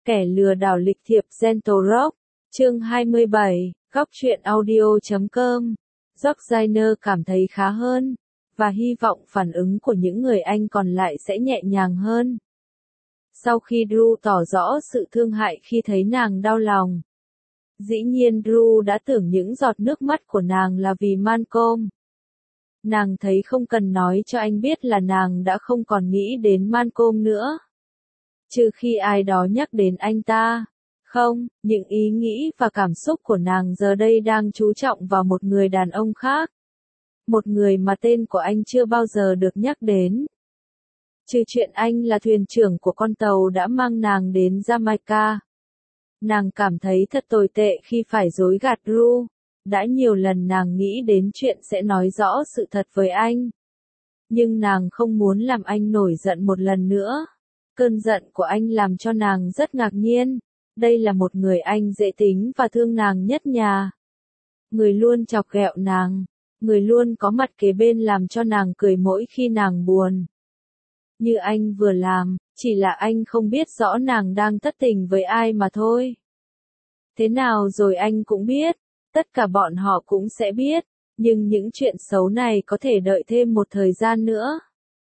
Kẻ lừa đảo lịch thiệp Gentle Rock, chương 27, góc truyện audio.com. Georgina cảm thấy khá hơn, và hy vọng phản ứng của những người anh còn lại sẽ nhẹ nhàng hơn. Sau khi Drew tỏ rõ sự thương hại khi thấy nàng đau lòng. Dĩ nhiên Drew đã tưởng những giọt nước mắt của nàng là vì Malcolm. Nàng thấy không cần nói cho anh biết là nàng đã không còn nghĩ đến Malcolm nữa. Trừ khi ai đó nhắc đến anh ta. Không, những ý nghĩ và cảm xúc của nàng giờ đây đang chú trọng vào một người đàn ông khác. Một người mà tên của anh chưa bao giờ được nhắc đến. Trừ chuyện anh là thuyền trưởng của con tàu đã mang nàng đến Jamaica. Nàng cảm thấy thật tồi tệ khi phải dối gạt Drew. Đã nhiều lần nàng nghĩ đến chuyện sẽ nói rõ sự thật với anh. Nhưng nàng không muốn làm anh nổi giận một lần nữa. Cơn giận của anh làm cho nàng rất ngạc nhiên. Đây là một người anh dễ tính và thương nàng nhất nhà. Người luôn chọc ghẹo nàng. Người luôn có mặt kế bên làm cho nàng cười mỗi khi nàng buồn. Như anh vừa làm, chỉ là anh không biết rõ nàng đang thất tình với ai mà thôi. Thế nào rồi anh cũng biết. Tất cả bọn họ cũng sẽ biết. Nhưng những chuyện xấu này có thể đợi thêm một thời gian nữa.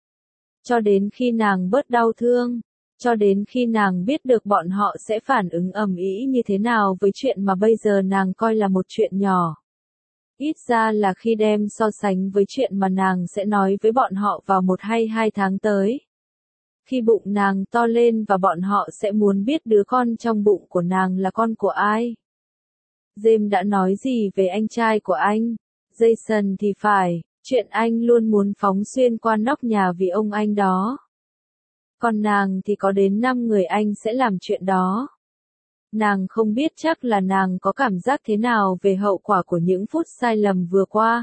Cho đến khi nàng bớt đau thương. Cho đến khi nàng biết được bọn họ sẽ phản ứng ầm ĩ như thế nào với chuyện mà bây giờ nàng coi là một chuyện nhỏ. Ít ra là khi đem so sánh với chuyện mà nàng sẽ nói với bọn họ vào 1 hay 2 tháng tới. Khi bụng nàng to lên và bọn họ sẽ muốn biết đứa con trong bụng của nàng là con của ai. James đã nói gì về anh trai của anh? Jason thì phải, chuyện anh luôn muốn phóng xuyên qua nóc nhà vì ông anh đó. Còn nàng thì có đến 5 người anh sẽ làm chuyện đó. Nàng không biết chắc là nàng có cảm giác thế nào về hậu quả của những phút sai lầm vừa qua.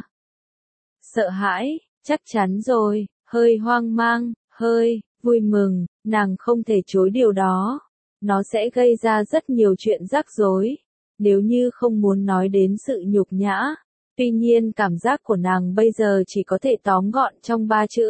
Sợ hãi, chắc chắn rồi, hơi hoang mang, hơi vui mừng, nàng không thể chối điều đó. Nó sẽ gây ra rất nhiều chuyện rắc rối, nếu như không muốn nói đến sự nhục nhã. Tuy nhiên cảm giác của nàng bây giờ chỉ có thể tóm gọn trong 3 chữ.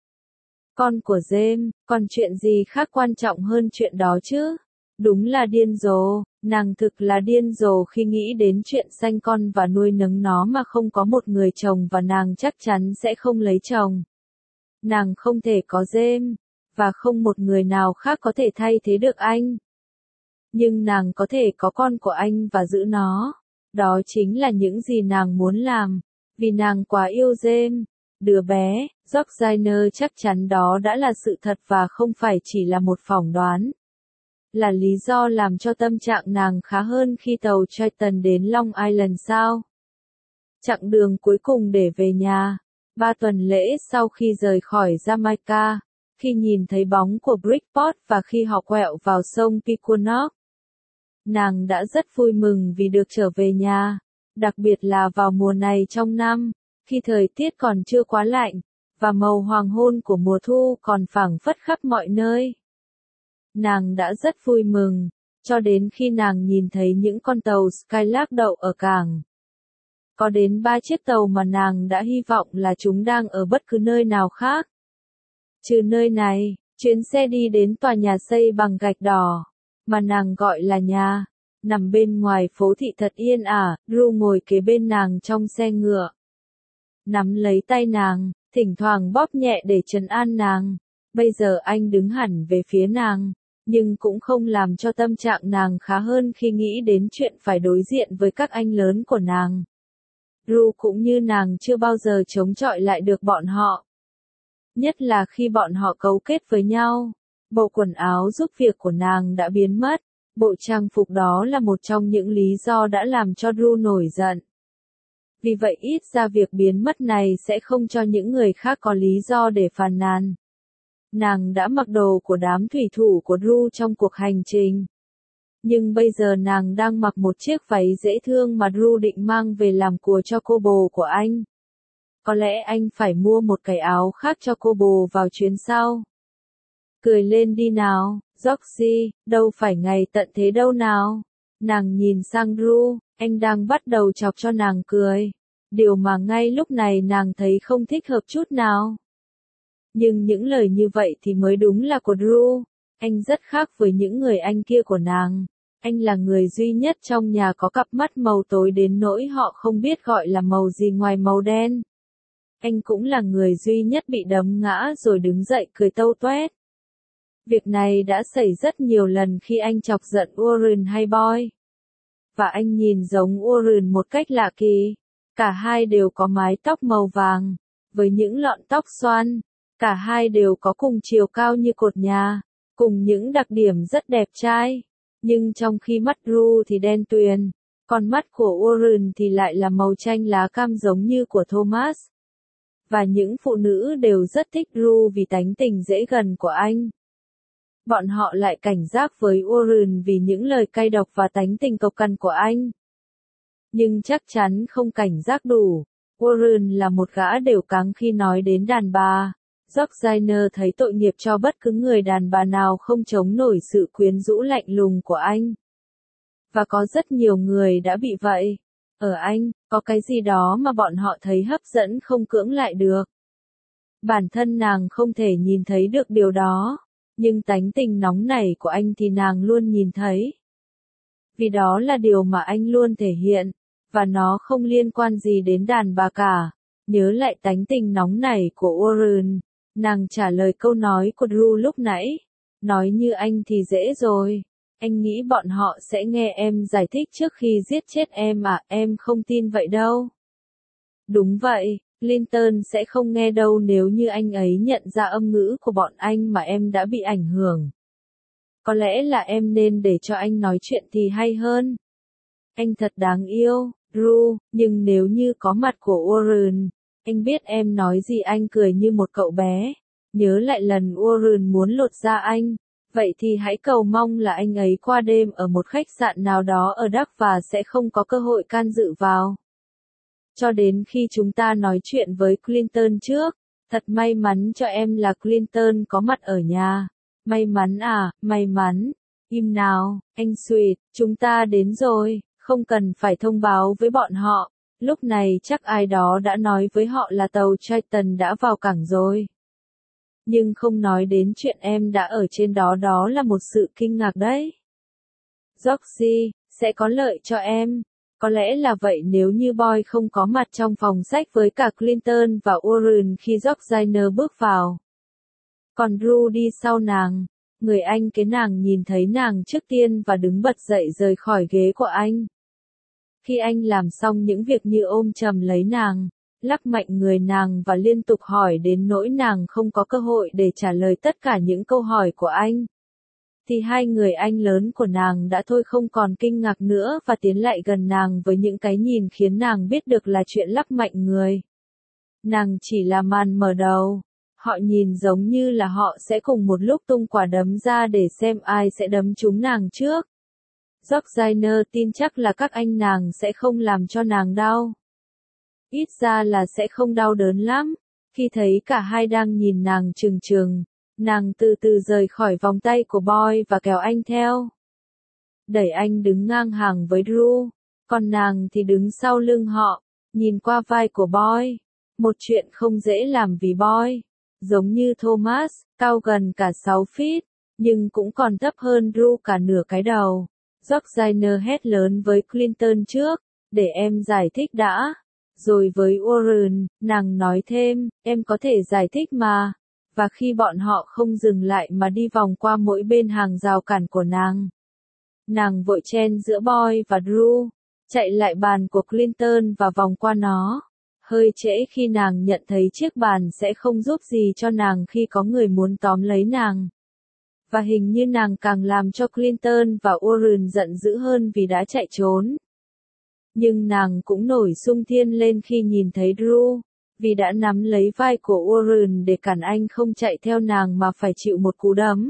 Con của James, còn chuyện gì khác quan trọng hơn chuyện đó chứ? Đúng là điên rồ, nàng thực là điên rồ khi nghĩ đến chuyện sanh con và nuôi nấng nó mà không có một người chồng và nàng chắc chắn sẽ không lấy chồng. Nàng không thể có James, và không một người nào khác có thể thay thế được anh. Nhưng nàng có thể có con của anh và giữ nó. Đó chính là những gì nàng muốn làm, vì nàng quá yêu James. Đứa bé, Georgina chắc chắn đó đã là sự thật và không phải chỉ là một phỏng đoán. Là lý do làm cho tâm trạng nàng khá hơn khi tàu Triton đến Long Island sao? Chặng đường cuối cùng để về nhà, 3 tuần lễ sau khi rời khỏi Jamaica, khi nhìn thấy bóng của Bridgeport và khi họ quẹo vào sông Pequonnock. Nàng đã rất vui mừng vì được trở về nhà, đặc biệt là vào mùa này trong năm. Khi thời tiết còn chưa quá lạnh, và màu hoàng hôn của mùa thu còn phảng phất khắp mọi nơi. Nàng đã rất vui mừng, cho đến khi nàng nhìn thấy những con tàu Skylark đậu ở cảng. Có đến 3 chiếc tàu mà nàng đã hy vọng là chúng đang ở bất cứ nơi nào khác. Trừ nơi này, chuyến xe đi đến tòa nhà xây bằng gạch đỏ, mà nàng gọi là nhà, nằm bên ngoài phố thị thật yên ả. Drew ngồi kế bên nàng trong xe ngựa. Nắm lấy tay nàng, thỉnh thoảng bóp nhẹ để trấn an nàng. Bây giờ anh đứng hẳn về phía nàng, nhưng cũng không làm cho tâm trạng nàng khá hơn khi nghĩ đến chuyện phải đối diện với các anh lớn của nàng. Drew cũng như nàng chưa bao giờ chống chọi lại được bọn họ. Nhất là khi bọn họ cấu kết với nhau. Bộ quần áo giúp việc của nàng đã biến mất. Bộ trang phục đó là một trong những lý do đã làm cho Drew nổi giận. Vì vậy ít ra việc biến mất này sẽ không cho những người khác có lý do để phàn nàn. Nàng đã mặc đồ của đám thủy thủ của Drew trong cuộc hành trình. Nhưng bây giờ nàng đang mặc một chiếc váy dễ thương mà Drew định mang về làm của cho cô bồ của anh. Có lẽ anh phải mua một cái áo khác cho cô bồ vào chuyến sau. Cười lên đi nào, Georgie, đâu phải ngày tận thế đâu nào. Nàng nhìn sang Drew, anh đang bắt đầu chọc cho nàng cười. Điều mà ngay lúc này nàng thấy không thích hợp chút nào. Nhưng những lời như vậy thì mới đúng là của Drew. Anh rất khác với những người anh kia của nàng. Anh là người duy nhất trong nhà có cặp mắt màu tối đến nỗi họ không biết gọi là màu gì ngoài màu đen. Anh cũng là người duy nhất bị đấm ngã rồi đứng dậy cười tâu toét. Việc này đã xảy rất nhiều lần khi anh chọc giận Warren hay Boy. Và anh nhìn giống Warren một cách lạ kỳ. Cả hai đều có mái tóc màu vàng, với những lọn tóc xoăn. Cả hai đều có cùng chiều cao như cột nhà, cùng những đặc điểm rất đẹp trai. Nhưng trong khi mắt Drew thì đen tuyền, còn mắt của Warren thì lại là màu chanh lá cam giống như của Thomas. Và những phụ nữ đều rất thích Drew vì tánh tình dễ gần của anh. Bọn họ lại cảnh giác với Warren vì những lời cay độc và tánh tình cộc cằn của anh. Nhưng chắc chắn không cảnh giác đủ. Warren là một gã đều cáng khi nói đến đàn bà. Georgina thấy tội nghiệp cho bất cứ người đàn bà nào không chống nổi sự quyến rũ lạnh lùng của anh. Và có rất nhiều người đã bị vậy. Ở anh, có cái gì đó mà bọn họ thấy hấp dẫn không cưỡng lại được. Bản thân nàng không thể nhìn thấy được điều đó, nhưng tánh tình nóng nảy của anh thì nàng luôn nhìn thấy. Vì đó là điều mà anh luôn thể hiện, và nó không liên quan gì đến đàn bà cả. Nhớ lại tánh tình nóng nảy của Warren, nàng trả lời câu nói của Drew lúc nãy. Nói như anh thì dễ rồi. Anh nghĩ bọn họ sẽ nghe em giải thích trước khi giết chết em à, em không tin vậy đâu. Đúng vậy, Clinton sẽ không nghe đâu nếu như anh ấy nhận ra âm ngữ của bọn anh mà em đã bị ảnh hưởng. Có lẽ là em nên để cho anh nói chuyện thì hay hơn. Anh thật đáng yêu, Drew, nhưng nếu như có mặt của Warren, anh biết em nói gì anh cười như một cậu bé. Nhớ lại lần Warren muốn lột da anh. Vậy thì hãy cầu mong là anh ấy qua đêm ở một khách sạn nào đó ở Đắc và sẽ không có cơ hội can dự vào. Cho đến khi chúng ta nói chuyện với Clinton trước, thật may mắn cho em là Clinton có mặt ở nhà. May mắn à, may mắn. Im nào, anh Sweet, chúng ta đến rồi, không cần phải thông báo với bọn họ. Lúc này chắc ai đó đã nói với họ là tàu Triton đã vào cảng rồi. Nhưng không nói đến chuyện em đã ở trên đó, đó là một sự kinh ngạc đấy. Georgie, sẽ có lợi cho em. Có lẽ là vậy nếu như Boy không có mặt trong phòng sách với cả Clinton và Warren khi Georgina bước vào. Còn Drew đi sau nàng. Người anh kế nàng nhìn thấy nàng trước tiên và đứng bật dậy rời khỏi ghế của anh. Khi anh làm xong những việc như ôm chầm lấy nàng, lắc mạnh người nàng và liên tục hỏi đến nỗi nàng không có cơ hội để trả lời tất cả những câu hỏi của anh, thì hai người anh lớn của nàng đã thôi không còn kinh ngạc nữa và tiến lại gần nàng với những cái nhìn khiến nàng biết được là chuyện lắc mạnh người. Nàng chỉ là màn mở đầu. Họ nhìn giống như là họ sẽ cùng một lúc tung quả đấm ra để xem ai sẽ đấm trúng nàng trước. Georgina tin chắc là các anh nàng sẽ không làm cho nàng đau. Ít ra là sẽ không đau đớn lắm. Khi thấy cả hai đang nhìn nàng trừng trừng, nàng từ từ rời khỏi vòng tay của Boy và kéo anh theo. Đẩy anh đứng ngang hàng với Drew, còn nàng thì đứng sau lưng họ, nhìn qua vai của Boy. Một chuyện không dễ làm vì Boy, giống như Thomas, cao gần cả 6 feet, nhưng cũng còn thấp hơn Drew cả nửa cái đầu. Georgina hét lớn với Clinton trước, để em giải thích đã. Rồi với Warren, nàng nói thêm, em có thể giải thích mà. Và khi bọn họ không dừng lại mà đi vòng qua mỗi bên hàng rào cản của nàng vội chen giữa Boy và Drew, chạy lại bàn của Clinton và vòng qua nó. Hơi trễ khi nàng nhận thấy chiếc bàn sẽ không giúp gì cho nàng khi có người muốn tóm lấy nàng. Và hình như nàng càng làm cho Clinton và Warren giận dữ hơn vì đã chạy trốn. Nhưng nàng cũng nổi xung thiên lên khi nhìn thấy Drew, vì đã nắm lấy vai của Warren để cản anh không chạy theo nàng mà phải chịu một cú đấm.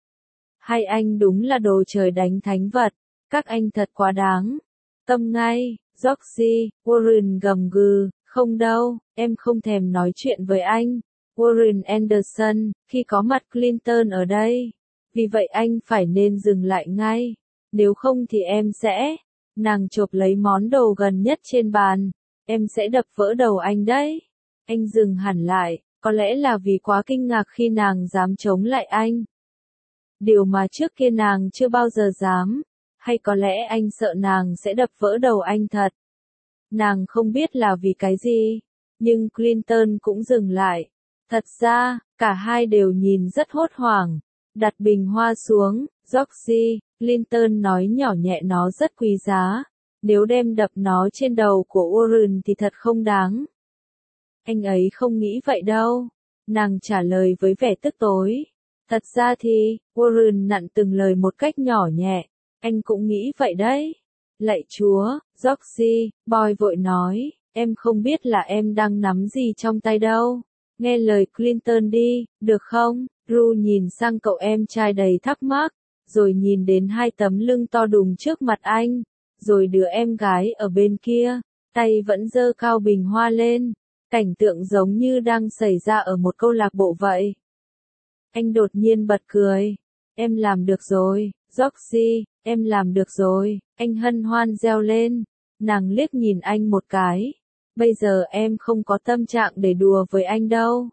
Hai anh đúng là đồ trời đánh thánh vật, các anh thật quá đáng. Tâm ngay, Georgie, Warren gầm gừ, không đâu, em không thèm nói chuyện với anh. Warren Anderson, khi có mặt Clinton ở đây. Vì vậy anh phải nên dừng lại ngay. Nếu không thì em sẽ. Nàng chộp lấy món đồ gần nhất trên bàn. Em sẽ đập vỡ đầu anh đấy. Anh dừng hẳn lại, có lẽ là vì quá kinh ngạc khi nàng dám chống lại anh. Điều mà trước kia nàng chưa bao giờ dám. Hay có lẽ anh sợ nàng sẽ đập vỡ đầu anh thật. Nàng không biết là vì cái gì. Nhưng Clinton cũng dừng lại. Thật ra, cả hai đều nhìn rất hốt hoảng. Đặt bình hoa xuống, Georgie, Clinton nói nhỏ nhẹ, nó rất quý giá. Nếu đem đập nó trên đầu của Warren thì thật không đáng. Anh ấy không nghĩ vậy đâu. Nàng trả lời với vẻ tức tối. Thật ra thì, Warren nặn từng lời một cách nhỏ nhẹ. Anh cũng nghĩ vậy đấy. Lạy Chúa, Georgie, Boy vội nói, em không biết là em đang nắm gì trong tay đâu. Nghe lời Clinton đi, được không? Ru nhìn sang cậu em trai đầy thắc mắc, rồi nhìn đến hai tấm lưng to đùng trước mặt anh, rồi đứa em gái ở bên kia, tay vẫn giơ cao bình hoa lên, cảnh tượng giống như đang xảy ra ở một câu lạc bộ vậy. Anh đột nhiên bật cười, em làm được rồi, Georgie, em làm được rồi, anh hân hoan reo lên, nàng liếc nhìn anh một cái. Bây giờ em không có tâm trạng để đùa với anh đâu.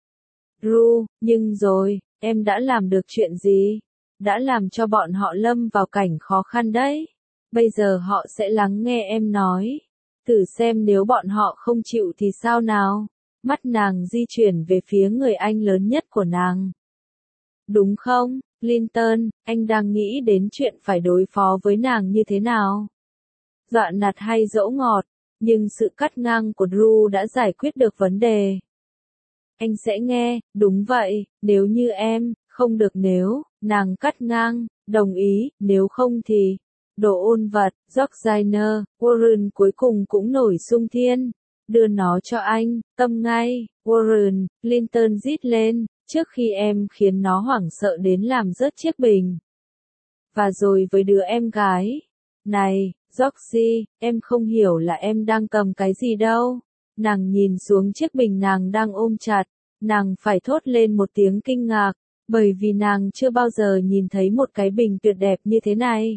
Ru, nhưng rồi, em đã làm được chuyện gì? Đã làm cho bọn họ lâm vào cảnh khó khăn đấy. Bây giờ họ sẽ lắng nghe em nói. Thử xem nếu bọn họ không chịu thì sao nào? Mắt nàng di chuyển về phía người anh lớn nhất của nàng. Đúng không, Clinton, anh đang nghĩ đến chuyện phải đối phó với nàng như thế nào? Dọa nạt hay dỗ ngọt? Nhưng sự cắt ngang của Drew đã giải quyết được vấn đề. Anh sẽ nghe, đúng vậy, nếu như em, không được nếu, nàng cắt ngang, đồng ý, nếu không thì, đồ ôn vật, Georgina, Warren cuối cùng cũng nổi xung thiên, đưa nó cho anh, câm ngay, Warren, Clinton rít lên, trước khi em khiến nó hoảng sợ đến làm rớt chiếc bình. Và rồi với đứa em gái, này, Georgie, em không hiểu là em đang cầm cái gì đâu. Nàng nhìn xuống chiếc bình nàng đang ôm chặt, nàng phải thốt lên một tiếng kinh ngạc, bởi vì nàng chưa bao giờ nhìn thấy một cái bình tuyệt đẹp như thế này.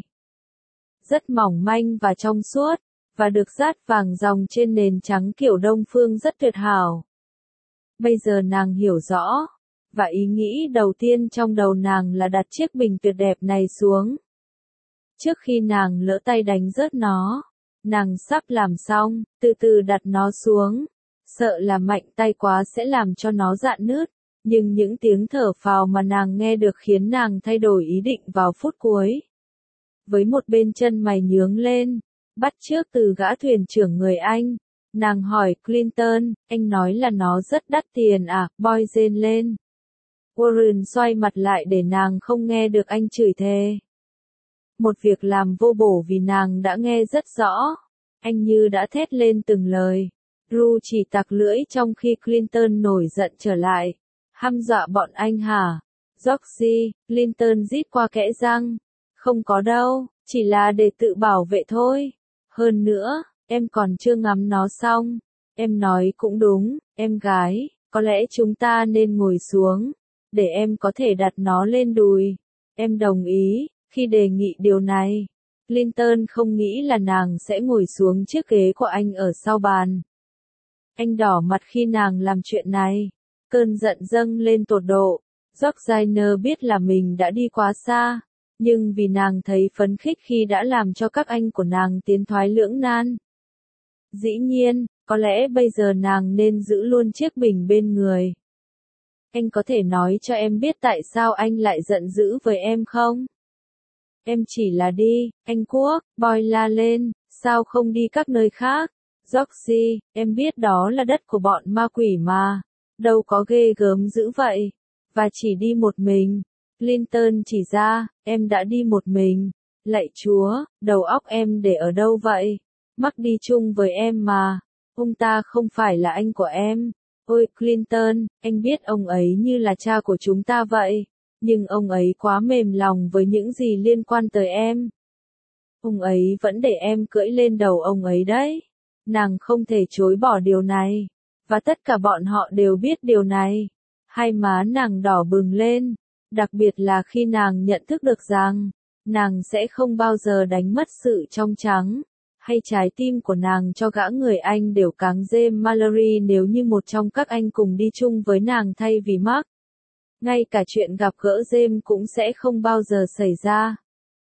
Rất mỏng manh và trong suốt, và được dát vàng dòng trên nền trắng kiểu Đông Phương rất tuyệt hảo. Bây giờ nàng hiểu rõ, và ý nghĩ đầu tiên trong đầu nàng là đặt chiếc bình tuyệt đẹp này xuống. Trước khi nàng lỡ tay đánh rớt nó, nàng sắp làm xong, từ từ đặt nó xuống, sợ là mạnh tay quá sẽ làm cho nó rạn nứt, nhưng những tiếng thở phào mà nàng nghe được khiến nàng thay đổi ý định vào phút cuối. Với một bên chân mày nhướng lên, bắt chước từ gã thuyền trưởng người Anh, nàng hỏi Clinton, anh nói là nó rất đắt tiền à, Boy rên lên. Warren xoay mặt lại để nàng không nghe được anh chửi thề. Một việc làm vô bổ vì nàng đã nghe rất rõ. Anh như đã thét lên từng lời. Ru chỉ tặc lưỡi trong khi Clinton nổi giận trở lại. Hăm dọa bọn anh hả? Georgie, Clinton rít qua kẽ răng. Không có đâu, chỉ là để tự bảo vệ thôi. Hơn nữa, em còn chưa ngắm nó xong. Em nói cũng đúng, em gái, có lẽ chúng ta nên ngồi xuống, để em có thể đặt nó lên đùi. Em đồng ý. Khi đề nghị điều này, Clinton không nghĩ là nàng sẽ ngồi xuống chiếc ghế của anh ở sau bàn. Anh đỏ mặt khi nàng làm chuyện này, cơn giận dâng lên tột độ. Georgina biết là mình đã đi quá xa, nhưng vì nàng thấy phấn khích khi đã làm cho các anh của nàng tiến thoái lưỡng nan. Dĩ nhiên, có lẽ bây giờ nàng nên giữ luôn chiếc bình bên người. Anh có thể nói cho em biết tại sao anh lại giận dữ với em không? Em chỉ là đi, anh Quốc, Boy la lên, sao không đi các nơi khác? Georgie, em biết đó là đất của bọn ma quỷ mà, đâu có ghê gớm dữ vậy, và chỉ đi một mình. Clinton chỉ ra, em đã đi một mình, lạy Chúa, đầu óc em để ở đâu vậy? Mắc đi chung với em mà, ông ta không phải là anh của em. Ôi Clinton, anh biết ông ấy như là cha của chúng ta vậy. Nhưng ông ấy quá mềm lòng với những gì liên quan tới em. Ông ấy vẫn để em cưỡi lên đầu ông ấy đấy. Nàng không thể chối bỏ điều này. Và tất cả bọn họ đều biết điều này. Hai má nàng đỏ bừng lên. Đặc biệt là khi nàng nhận thức được rằng, nàng sẽ không bao giờ đánh mất sự trong trắng, hay trái tim của nàng cho gã người Anh đều cáng James Mallory nếu như một trong các anh cùng đi chung với nàng thay vì Mark. Ngay cả chuyện gặp gỡ James cũng sẽ không bao giờ xảy ra.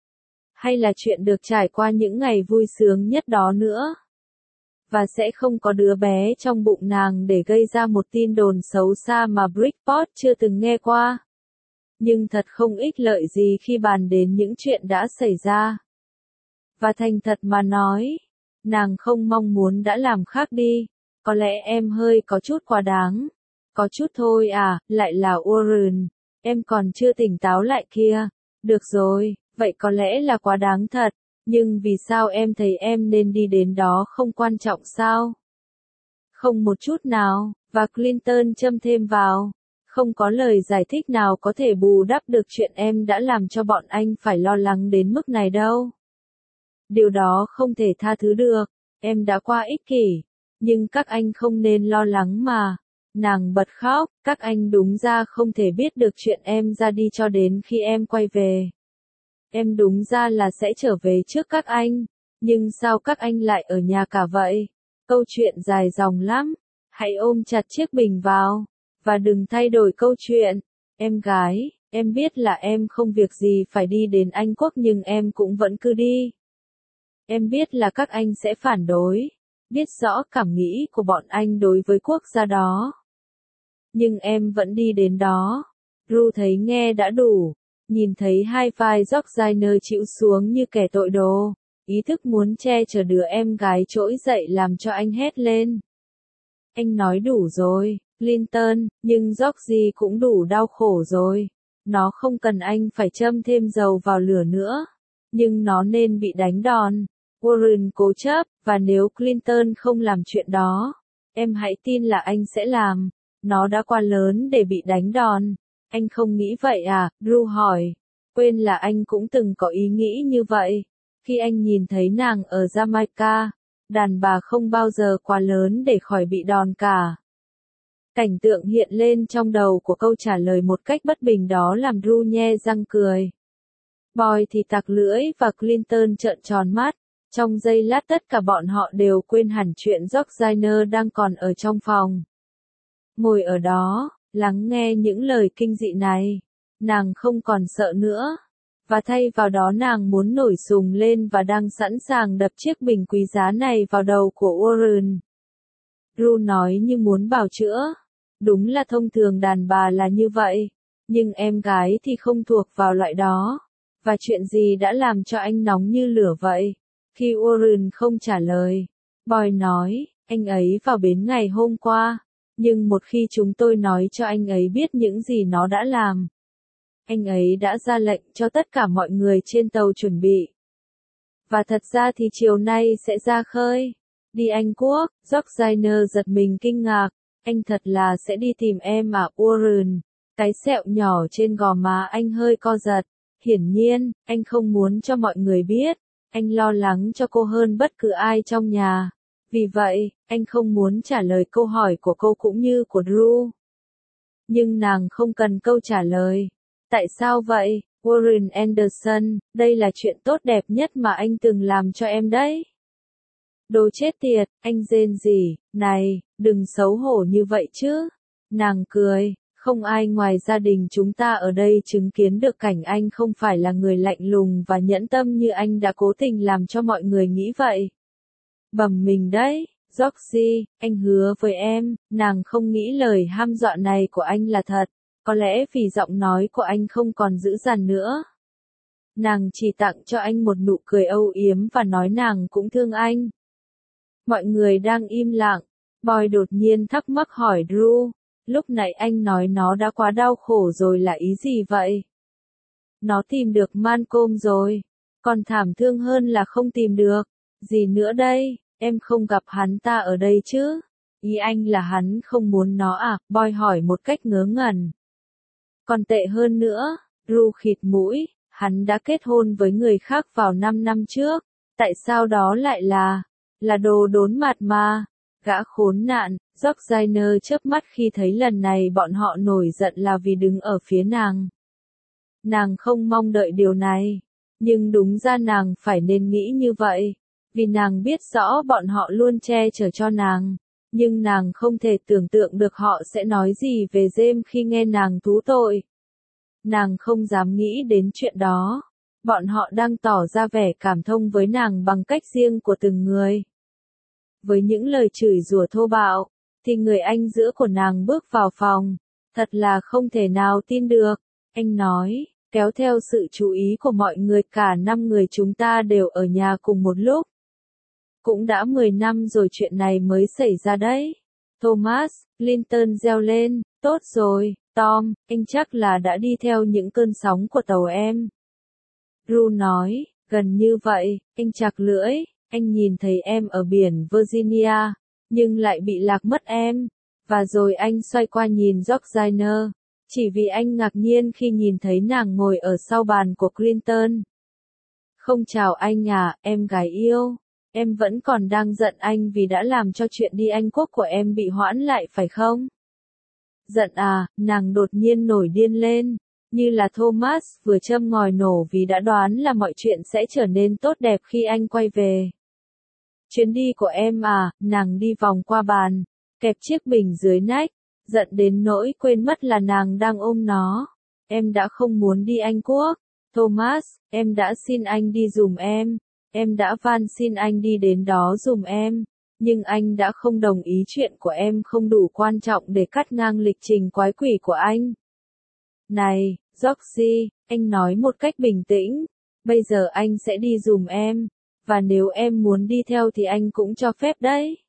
Hay là chuyện được trải qua những ngày vui sướng nhất đó nữa. Và sẽ không có đứa bé trong bụng nàng để gây ra một tin đồn xấu xa mà Bridgeport chưa từng nghe qua. Nhưng thật không ích lợi gì khi bàn đến những chuyện đã xảy ra. Và thành thật mà nói, nàng không mong muốn đã làm khác đi. Có lẽ em hơi có chút quá đáng. Có chút thôi à, lại là Warren. Em còn chưa tỉnh táo lại kia. Được rồi, vậy có lẽ là quá đáng thật. Nhưng vì sao em thấy em nên đi đến đó không quan trọng sao? Không một chút nào, và Clinton châm thêm vào. Không có lời giải thích nào có thể bù đắp được chuyện em đã làm cho bọn anh phải lo lắng đến mức này đâu. Điều đó không thể tha thứ được, em đã quá ích kỷ. Nhưng các anh không nên lo lắng mà. Nàng bật khóc, các anh đúng ra không thể biết được chuyện em ra đi cho đến khi em quay về. Em đúng ra là sẽ trở về trước các anh, nhưng sao các anh lại ở nhà cả vậy? Câu chuyện dài dòng lắm, hãy ôm chặt chiếc bình vào, và đừng thay đổi câu chuyện. Em gái, em biết là em không việc gì phải đi đến Anh Quốc nhưng em cũng vẫn cứ đi. Em biết là các anh sẽ phản đối, biết rõ cảm nghĩ của bọn anh đối với quốc gia đó. Nhưng em vẫn đi đến đó. Ru thấy nghe đã đủ. Nhìn thấy hai vai Georgina chịu xuống như kẻ tội đồ, ý thức muốn che chở đứa em gái trỗi dậy làm cho anh hét lên. Anh nói đủ rồi, Clinton, nhưng Georgie cũng đủ đau khổ rồi. Nó không cần anh phải châm thêm dầu vào lửa nữa. Nhưng nó nên bị đánh đòn. Warren cố chấp, và nếu Clinton không làm chuyện đó, em hãy tin là anh sẽ làm. Nó đã quá lớn để bị đánh đòn. Anh không nghĩ vậy à? Ru hỏi. Quên là anh cũng từng có ý nghĩ như vậy. Khi anh nhìn thấy nàng ở Jamaica, đàn bà không bao giờ quá lớn để khỏi bị đòn cả. Cảnh tượng hiện lên trong đầu của câu trả lời một cách bất bình đó làm Ru nhe răng cười. Boy thì tặc lưỡi và Clinton trợn tròn mắt. Trong giây lát tất cả bọn họ đều quên hẳn chuyện Georgina đang còn ở trong phòng. Ngồi ở đó, lắng nghe những lời kinh dị này, nàng không còn sợ nữa. Và thay vào đó nàng muốn nổi sùng lên và đang sẵn sàng đập chiếc bình quý giá này vào đầu của Warren. Ru nói như muốn bào chữa. Đúng là thông thường đàn bà là như vậy. Nhưng em gái thì không thuộc vào loại đó. Và chuyện gì đã làm cho anh nóng như lửa vậy? Khi Warren không trả lời, Boy nói, anh ấy vào bến ngày hôm qua. Nhưng một khi chúng tôi nói cho anh ấy biết những gì nó đã làm, anh ấy đã ra lệnh cho tất cả mọi người trên tàu chuẩn bị. Và thật ra thì chiều nay sẽ ra khơi. Đi Anh Quốc, Georgina giật mình kinh ngạc. Anh thật là sẽ đi tìm em à Warren. Cái sẹo nhỏ trên gò má anh hơi co giật. Hiển nhiên, anh không muốn cho mọi người biết. Anh lo lắng cho cô hơn bất cứ ai trong nhà. Vì vậy, anh không muốn trả lời câu hỏi của cô cũng như của Ru. Nhưng nàng không cần câu trả lời. Tại sao vậy, Warren Anderson, đây là chuyện tốt đẹp nhất mà anh từng làm cho em đấy. Đồ chết tiệt, anh rên rỉ, này, đừng xấu hổ như vậy chứ. Nàng cười, không ai ngoài gia đình chúng ta ở đây chứng kiến được cảnh anh không phải là người lạnh lùng và nhẫn tâm như anh đã cố tình làm cho mọi người nghĩ vậy. Bẩm mình đấy, Georgie, anh hứa với em, nàng không nghĩ lời ham dọa này của anh là thật, có lẽ vì giọng nói của anh không còn dữ dằn nữa. Nàng chỉ tặng cho anh một nụ cười âu yếm và nói nàng cũng thương anh. Mọi người đang im lặng, Boy đột nhiên thắc mắc hỏi Ru, lúc nãy anh nói nó đã quá đau khổ rồi là ý gì vậy? Nó tìm được Malcolm rồi, còn thảm thương hơn là không tìm được. Gì nữa đây, em không gặp hắn ta ở đây chứ? Ý anh là hắn không muốn nó à? Boy hỏi một cách ngớ ngẩn. Còn tệ hơn nữa, Ru khịt mũi, hắn đã kết hôn với người khác vào 5 năm trước. Tại sao đó lại là đồ đốn mặt mà? Gã khốn nạn, Georgina chớp mắt khi thấy lần này bọn họ nổi giận là vì đứng ở phía nàng. Nàng không mong đợi điều này, nhưng đúng ra nàng phải nên nghĩ như vậy, vì nàng biết rõ bọn họ luôn che chở cho nàng, Nhưng nàng không thể tưởng tượng được họ sẽ nói gì về James khi nghe nàng thú tội. Nàng không dám nghĩ đến chuyện đó. Bọn họ đang tỏ ra vẻ cảm thông với nàng bằng cách riêng của từng người. Với những lời chửi rủa thô bạo, thì người anh giữa của nàng bước vào phòng. Thật là không thể nào tin được, anh nói, kéo theo sự chú ý của mọi người, cả 5 người chúng ta đều ở nhà cùng một lúc. Cũng đã 10 năm rồi chuyện này mới xảy ra đấy. Thomas, Linton reo lên, tốt rồi, Tom, anh chắc là đã đi theo những cơn sóng của tàu em. Ru nói, gần như vậy, anh chạc lưỡi, anh nhìn thấy em ở biển Virginia, nhưng lại bị lạc mất em. Và rồi anh xoay qua nhìn Georgina, chỉ vì anh ngạc nhiên khi nhìn thấy nàng ngồi ở sau bàn của Clinton. Không chào anh à, em gái yêu. Em vẫn còn đang giận anh vì đã làm cho chuyện đi Anh Quốc của em bị hoãn lại phải không? Giận à, nàng đột nhiên nổi điên lên, như là Thomas vừa châm ngòi nổ vì đã đoán là mọi chuyện sẽ trở nên tốt đẹp khi anh quay về. Chuyến đi của em à, nàng đi vòng qua bàn, kẹp chiếc bình dưới nách, giận đến nỗi quên mất là nàng đang ôm nó. Em đã không muốn đi Anh Quốc, Thomas, em đã xin anh đi giùm em đã van xin anh đi đến đó giùm em, nhưng anh đã không đồng ý, chuyện của em không đủ quan trọng để cắt ngang lịch trình quái quỷ của anh. Này, Georgie, anh nói một cách bình tĩnh, bây giờ anh sẽ đi giùm em, và nếu em muốn đi theo thì anh cũng cho phép đấy.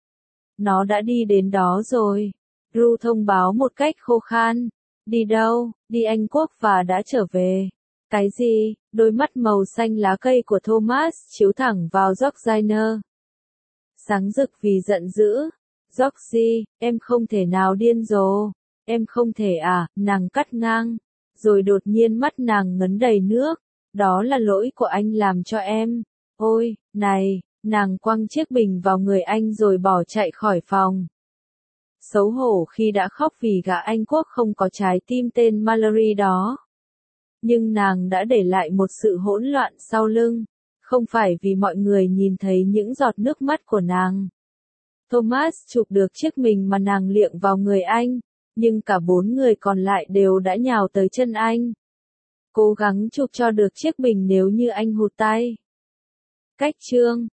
Nó đã đi đến đó rồi. Ru thông báo một cách khô khan. Đi đâu? Đi Anh Quốc và đã trở về. Cái gì? Đôi mắt màu xanh lá cây của Thomas chiếu thẳng vào Georgina. Sáng rực vì giận dữ. Georgie, em không thể nào điên rồ. Em không thể à, nàng cắt ngang. Rồi đột nhiên mắt nàng ngấn đầy nước. Đó là lỗi của anh làm cho em. Ôi, này, nàng quăng chiếc bình vào người anh rồi bỏ chạy khỏi phòng. Xấu hổ khi đã khóc vì gã Anh Quốc không có trái tim tên Mallory đó. Nhưng nàng đã để lại một sự hỗn loạn sau lưng, không phải vì mọi người nhìn thấy những giọt nước mắt của nàng. Thomas chụp được chiếc mình mà nàng liệng vào người anh, nhưng cả 4 người còn lại đều đã nhào tới chân anh. Cố gắng chụp cho được chiếc bình nếu như anh hụt tay. Cách chương